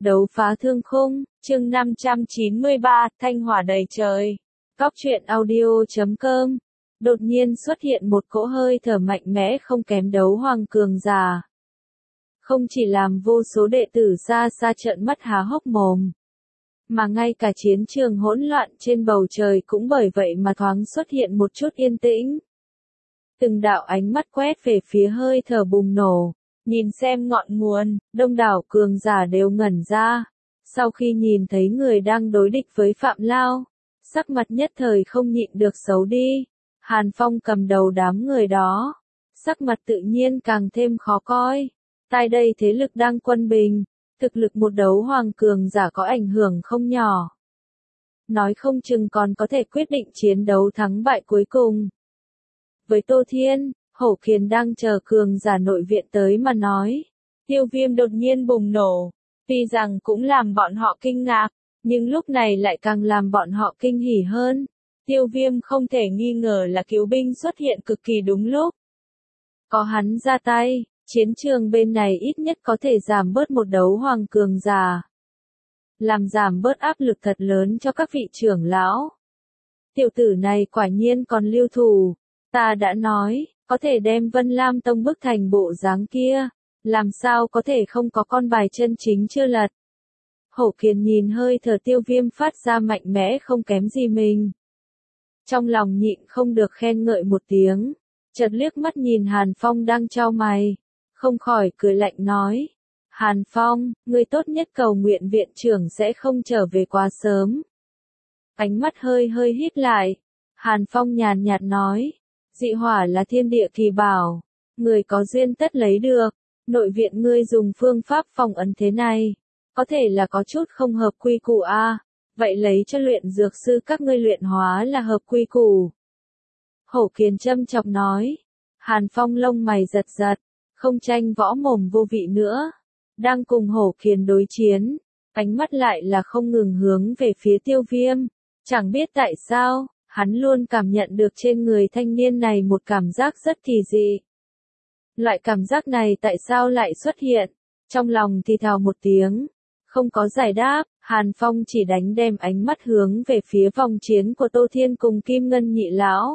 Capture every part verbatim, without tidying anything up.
Đấu phá thương khung, chương năm trăm chín mươi ba, thanh hỏa đầy trời. Góc truyện audio chấm com. Đột nhiên xuất hiện một cỗ hơi thở mạnh mẽ không kém đấu hoàng cường giả. Không chỉ làm vô số đệ tử xa xa trợn mắt há hốc mồm, mà ngay cả chiến trường hỗn loạn trên bầu trời cũng bởi vậy mà thoáng xuất hiện một chút yên tĩnh. Từng đạo ánh mắt quét về phía hơi thở bùng nổ, nhìn xem ngọn nguồn, đông đảo cường giả đều ngẩn ra. Sau khi nhìn thấy người đang đối địch với Phạm Lao, sắc mặt nhất thời không nhịn được xấu đi. Hàn Phong cầm đầu đám người đó, sắc mặt tự nhiên càng thêm khó coi. Tại đây thế lực đang quân bình, thực lực một đấu hoàng cường giả có ảnh hưởng không nhỏ. Nói không chừng còn có thể quyết định chiến đấu thắng bại cuối cùng. Với Tô Thiên, Hổ Kiền đang chờ cường giả nội viện tới mà nói. Tiêu Viêm đột nhiên bùng nổ, tuy rằng cũng làm bọn họ kinh ngạc, nhưng lúc này lại càng làm bọn họ kinh hỉ hơn. Tiêu Viêm không thể nghi ngờ là cứu binh xuất hiện cực kỳ đúng lúc. Có hắn ra tay, chiến trường bên này ít nhất có thể giảm bớt một đấu hoàng cường giả. Làm giảm bớt áp lực thật lớn cho các vị trưởng lão. Tiểu tử này quả nhiên còn lưu thủ. Ta đã nói, có thể đem Vân Lam Tông bức thành bộ dáng kia, làm sao có thể không có con bài chân chính chưa lật. Hổ Kiền nhìn hơi thở Tiêu Viêm phát ra mạnh mẽ không kém gì mình. Trong lòng nhịn không được khen ngợi một tiếng, chợt liếc mắt nhìn Hàn Phong đang chau mày, không khỏi cười lạnh nói. Hàn Phong, ngươi tốt nhất cầu nguyện viện trưởng sẽ không trở về quá sớm. Ánh mắt hơi hơi híp lại, Hàn Phong nhàn nhạt nói. Dị hỏa là thiên địa kỳ bảo, người có duyên tất lấy được. Nội viện ngươi dùng phương pháp phòng ấn thế này, có thể là có chút không hợp quy củ a, à, vậy lấy cho luyện dược sư các ngươi luyện hóa là hợp quy củ. Hổ Kiền châm chọc nói. Hàn Phong lông mày giật giật, không tranh võ mồm vô vị nữa, đang cùng Hổ Kiền đối chiến, ánh mắt lại là không ngừng hướng về phía Tiêu Viêm, chẳng biết tại sao. Hắn luôn cảm nhận được trên người thanh niên này một cảm giác rất kỳ dị. Loại cảm giác này tại sao lại xuất hiện? Trong lòng thì thào một tiếng. Không có giải đáp, Hàn Phong chỉ đánh đem ánh mắt hướng về phía vòng chiến của Tô Thiên cùng Kim Ngân nhị lão.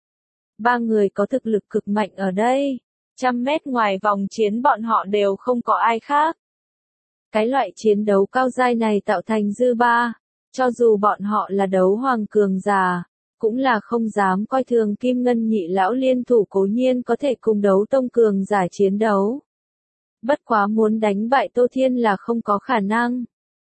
Ba người có thực lực cực mạnh ở đây. Trăm mét ngoài vòng chiến bọn họ đều không có ai khác. Cái loại chiến đấu cao giai này tạo thành dư ba. Cho dù bọn họ là đấu hoàng cường giả, cũng là không dám coi thường Kim Ngân nhị lão liên thủ cố nhiên có thể cùng đấu tông cường giả chiến đấu. Bất quá muốn đánh bại Tô Thiên là không có khả năng.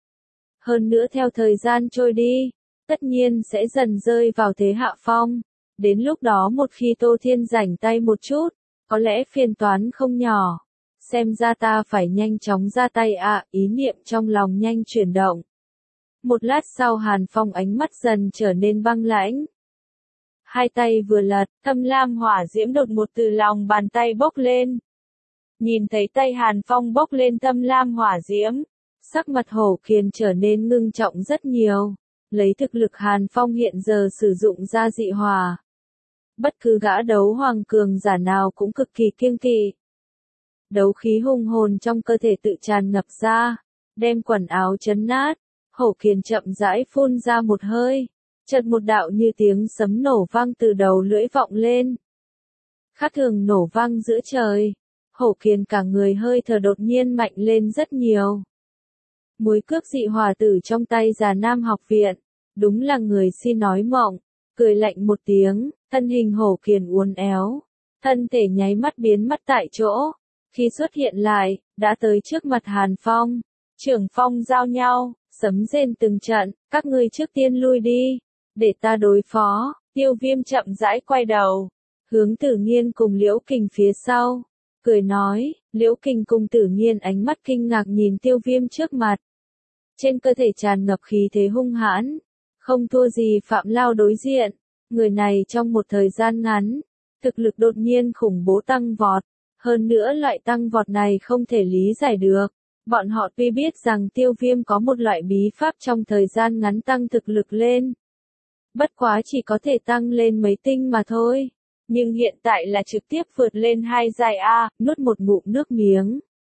Hơn nữa theo thời gian trôi đi, tất nhiên sẽ dần rơi vào thế hạ phong. Đến lúc đó một khi Tô Thiên rảnh tay một chút, có lẽ phiền toán không nhỏ. Xem ra ta phải nhanh chóng ra tay ạ, à, ý niệm trong lòng nhanh chuyển động. Một lát sau Hàn Phong ánh mắt dần trở nên băng lãnh. Hai tay vừa lật, thâm lam hỏa diễm đột một từ lòng bàn tay bốc lên. Nhìn thấy tay Hàn Phong bốc lên thâm lam hỏa diễm, sắc mặt Hổ Kiền trở nên ngưng trọng rất nhiều. Lấy thực lực Hàn Phong hiện giờ sử dụng ra dị hỏa, bất cứ gã đấu hoàng cường giả nào cũng cực kỳ kiêng kỵ. Đấu khí hùng hồn trong cơ thể tự tràn ngập ra, đem quần áo chấn nát. Hổ Kiền chậm rãi phun ra một hơi. Chợt một đạo như tiếng sấm nổ vang từ đầu lưỡi vọng lên. Khác thường nổ vang giữa trời. Hổ Kiền cả người hơi thở đột nhiên mạnh lên rất nhiều. Múi cước dị hỏa tử trong tay già nam học viện. Đúng là người si nói mộng. Cười lạnh một tiếng, thân hình Hổ Kiền uốn éo. Thân thể nháy mắt biến mất tại chỗ. Khi xuất hiện lại, đã tới trước mặt Hàn Phong. Trưởng phong giao nhau, sấm rền từng trận, các ngươi trước tiên lui đi. Để ta đối phó. Tiêu Viêm chậm rãi quay đầu, hướng Tử Nghiên cùng Liễu Kình phía sau, cười nói. Liễu Kình cùng Tử Nghiên ánh mắt kinh ngạc nhìn Tiêu Viêm trước mặt. Trên cơ thể tràn ngập khí thế hung hãn, không thua gì Phạm Lao đối diện. Người này trong một thời gian ngắn, thực lực đột nhiên khủng bố tăng vọt. Hơn nữa loại tăng vọt này không thể lý giải được. Bọn họ tuy biết rằng Tiêu Viêm có một loại bí pháp trong thời gian ngắn tăng thực lực lên. Bất quá chỉ có thể tăng lên mấy tinh mà thôi. Nhưng hiện tại là trực tiếp vượt lên hai giai A, nuốt một ngụm nước miếng.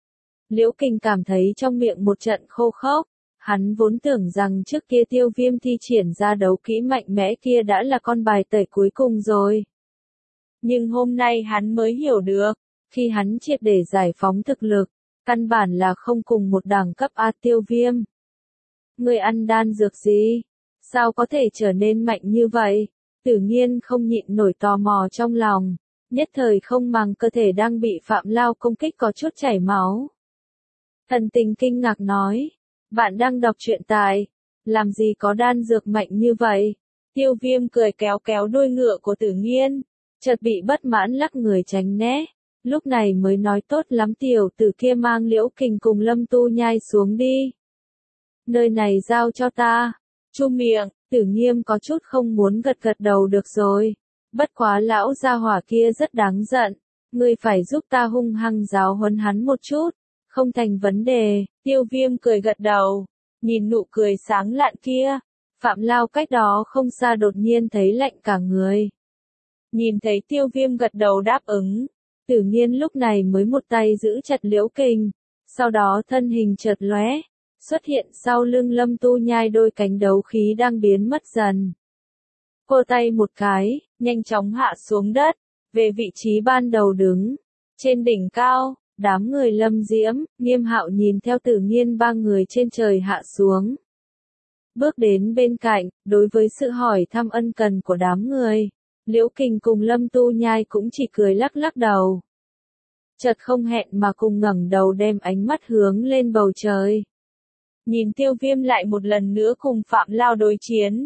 Liễu Kình cảm thấy trong miệng một trận khô khốc. Hắn vốn tưởng rằng trước kia Tiêu Viêm thi triển ra đấu kỹ mạnh mẽ kia đã là con bài tẩy cuối cùng rồi. Nhưng hôm nay hắn mới hiểu được, khi hắn triệt để giải phóng thực lực, căn bản là không cùng một đẳng cấp A Tiêu Viêm. Người ăn đan dược gì? Sao có thể trở nên mạnh như vậy? Tử Nghiên không nhịn nổi tò mò trong lòng, nhất thời không màng cơ thể đang bị Phạm Lao công kích có chút chảy máu. Thần Tình kinh ngạc nói, bạn đang đọc truyện tại, làm gì có đan dược mạnh như vậy? Tiêu Viêm cười kéo kéo đuôi ngựa của Tử Nghiên, chợt bị bất mãn lắc người tránh né, lúc này mới nói tốt lắm tiểu tử kia mang Liễu Kình cùng Lâm Tu Nhai xuống đi. Nơi này giao cho ta. Chu miệng, Tử Nghiêm có chút không muốn gật gật đầu được rồi. Bất quá lão gia hỏa kia rất đáng giận, ngươi phải giúp ta hung hăng giáo huấn hắn một chút, không thành vấn đề. Tiêu Viêm cười gật đầu, nhìn nụ cười sáng lạn kia, Phạm Lao cách đó không xa đột nhiên thấy lạnh cả người. Nhìn thấy Tiêu Viêm gật đầu đáp ứng, Tử Nghiên lúc này mới một tay giữ chặt Liễu Kình, sau đó thân hình chợt lóe, xuất hiện sau lưng Lâm Tu Nhai, đôi cánh đấu khí đang biến mất dần. Cô tay một cái, nhanh chóng hạ xuống đất, về vị trí ban đầu đứng. Trên đỉnh cao, đám người Lâm Diễm, Nghiêm Hạo nhìn theo Tử Nghiên ba người trên trời hạ xuống. Bước đến bên cạnh, đối với sự hỏi thăm ân cần của đám người, Liễu Kình cùng Lâm Tu Nhai cũng chỉ cười lắc lắc đầu. Chợt không hẹn mà cùng ngẩng đầu đem ánh mắt hướng lên bầu trời. Nhìn Tiêu Viêm lại một lần nữa cùng Phạm Lao đối chiến.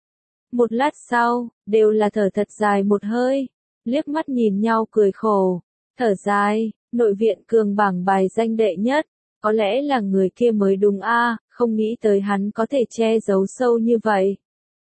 Một lát sau, đều là thở thật dài một hơi, liếc mắt nhìn nhau cười khổ, thở dài, nội viện cường bảng bài danh đệ nhất, có lẽ là người kia mới đúng a, không nghĩ tới hắn có thể che giấu sâu như vậy.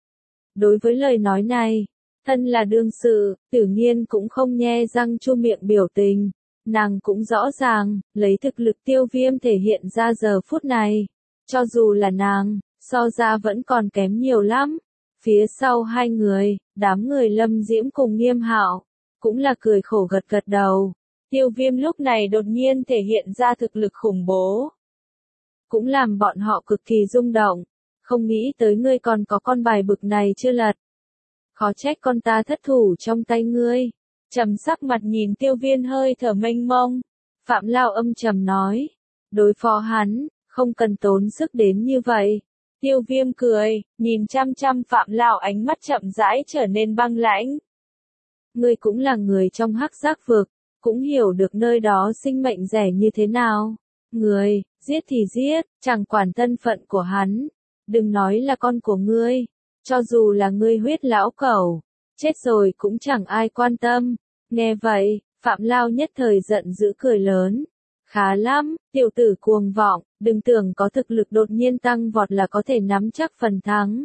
Đối với lời nói này, thân là đương sự, Tử Nghiên cũng không nhe răng chu miệng biểu tình, nàng cũng rõ ràng, lấy thực lực Tiêu Viêm thể hiện ra giờ phút này, cho dù là nàng, so ra vẫn còn kém nhiều lắm. Phía sau hai người, đám người Lâm Diễm cùng Nghiêm Hạo, cũng là cười khổ gật gật đầu. Tiêu Viêm lúc này đột nhiên thể hiện ra thực lực khủng bố, cũng làm bọn họ cực kỳ rung động, không nghĩ tới ngươi còn có con bài bực này chưa lật. Khó trách con ta thất thủ trong tay ngươi. Trầm sắc mặt nhìn Tiêu Viêm hơi thở mênh mông, Phạm Lao âm trầm nói, đối phó hắn, không cần tốn sức đến như vậy. Tiêu Viêm cười, nhìn chăm chăm Phạm Lao, ánh mắt chậm rãi trở nên băng lãnh. Ngươi cũng là người trong hắc giác vực, cũng hiểu được nơi đó sinh mệnh rẻ như thế nào. Người, giết thì giết, chẳng quản thân phận của hắn. Đừng nói là con của ngươi, cho dù là ngươi huyết lão cẩu, chết rồi cũng chẳng ai quan tâm. Nghe vậy, Phạm Lao nhất thời giận dữ cười lớn. Khá lắm, tiểu tử cuồng vọng, đừng tưởng có thực lực đột nhiên tăng vọt là có thể nắm chắc phần thắng.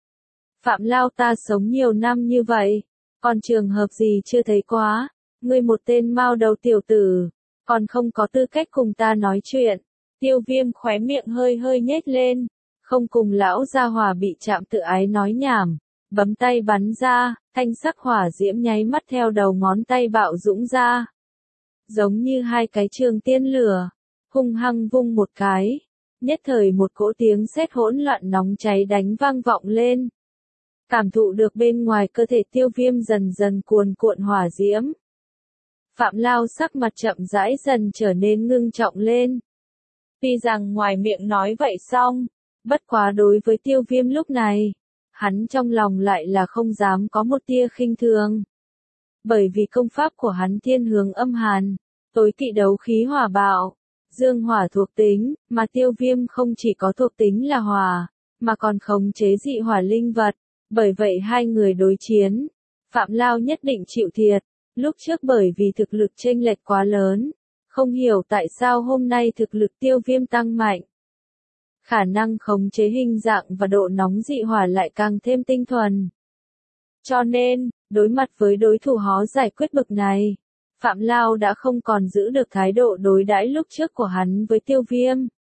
Phạm Lao, ta sống nhiều năm như vậy, còn trường hợp gì chưa thấy quá, ngươi một tên mao đầu tiểu tử, còn không có tư cách cùng ta nói chuyện. Tiêu Viêm khóe miệng hơi hơi nhếch lên, không cùng lão gia hỏa bị chạm tự ái nói nhảm, bấm tay bắn ra, thanh sắc hỏa diễm nháy mắt theo đầu ngón tay bạo dũng ra. Giống như hai cái trường tiên lửa, hung hăng vung một cái, nhất thời một cỗ tiếng sét hỗn loạn nóng cháy đánh vang vọng lên. Cảm thụ được bên ngoài cơ thể Tiêu Viêm dần dần cuồn cuộn hỏa diễm. Phạm Lao sắc mặt chậm rãi dần trở nên ngưng trọng lên. Tuy rằng ngoài miệng nói vậy xong, bất quá đối với Tiêu Viêm lúc này, hắn trong lòng lại là không dám có một tia khinh thường. Bởi vì công pháp của hắn thiên hướng âm hàn, tối kỵ đấu khí hỏa bạo, dương hỏa thuộc tính, mà Tiêu Viêm không chỉ có thuộc tính là hỏa, mà còn khống chế dị hỏa linh vật, bởi vậy hai người đối chiến, Phạm Lao nhất định chịu thiệt, lúc trước bởi vì thực lực chênh lệch quá lớn, không hiểu tại sao hôm nay thực lực Tiêu Viêm tăng mạnh. Khả năng khống chế hình dạng và độ nóng dị hỏa lại càng thêm tinh thuần. Cho nên, đối mặt với đối thủ khó giải quyết bực này, Phạm Lao đã không còn giữ được thái độ đối đãi lúc trước của hắn với Tiêu Viêm.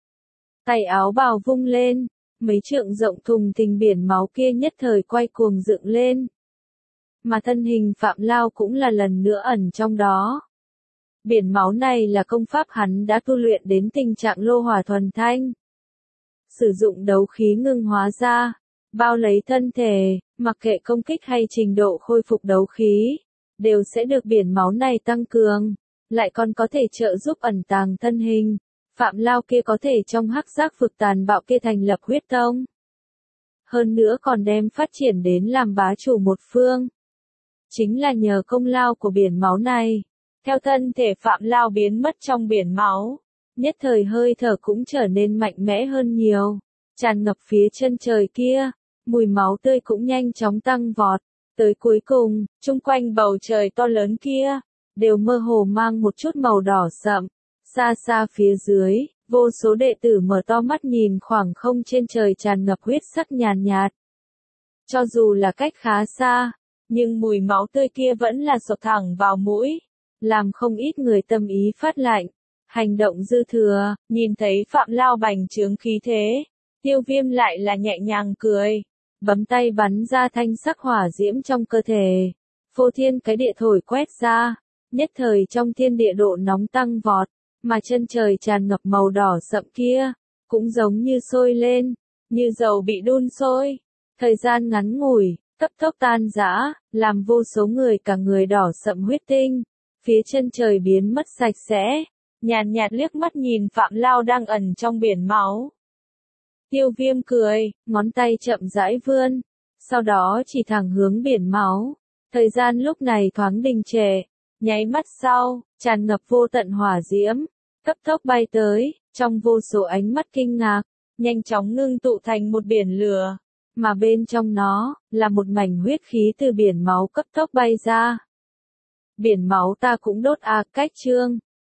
Tay áo bào vung lên, mấy trượng rộng thùng thình biển máu kia nhất thời quay cuồng dựng lên. Mà thân hình Phạm Lao cũng là lần nữa ẩn trong đó. Biển máu này là công pháp hắn đã tu luyện đến tình trạng lô hỏa thuần thanh. Sử dụng đấu khí ngưng hóa ra, bao lấy thân thể, mặc kệ công kích hay trình độ khôi phục đấu khí, đều sẽ được biển máu này tăng cường, lại còn có thể trợ giúp ẩn tàng thân hình. Phạm Lao kia có thể trong hắc giác vực tàn bạo kia thành lập huyết tông. Hơn nữa còn đem phát triển đến làm bá chủ một phương. Chính là nhờ công lao của biển máu này. Theo thân thể Phạm Lao biến mất trong biển máu, nhất thời hơi thở cũng trở nên mạnh mẽ hơn nhiều, tràn ngập phía chân trời kia, mùi máu tươi cũng nhanh chóng tăng vọt. Tới cuối cùng, chung quanh bầu trời to lớn kia, đều mơ hồ mang một chút màu đỏ sậm. Xa xa phía dưới, vô số đệ tử mở to mắt nhìn khoảng không trên trời tràn ngập huyết sắc nhàn nhạt. Cho dù là cách khá xa, nhưng mùi máu tươi kia vẫn là sộc thẳng vào mũi, làm không ít người tâm ý phát lạnh. Hành động dư thừa, nhìn thấy Phạm Lao bành trướng khí thế, Tiêu Viêm lại là nhẹ nhàng cười, bấm tay bắn ra thanh sắc hỏa diễm trong cơ thể. Phô thiên cái địa thổi quét ra, nhất thời trong thiên địa độ nóng tăng vọt, mà chân trời tràn ngập màu đỏ sậm kia, cũng giống như sôi lên, như dầu bị đun sôi. Thời gian ngắn ngủi, cấp tốc tan rã, làm vô số người cả người đỏ sậm huyết tinh, phía chân trời biến mất sạch sẽ. Nhàn nhạt liếc mắt nhìn Phạm Lao đang ẩn trong biển máu. Tiêu Viêm cười, ngón tay chậm rãi vươn, sau đó chỉ thẳng hướng biển máu. Thời gian lúc này thoáng đình trệ, nháy mắt sau, tràn ngập vô tận hỏa diễm, cấp tốc bay tới, trong vô số ánh mắt kinh ngạc, nhanh chóng ngưng tụ thành một biển lửa, mà bên trong nó, là một mảnh huyết khí từ biển máu cấp tốc bay ra. Biển máu ta cũng đốt à, cách chương.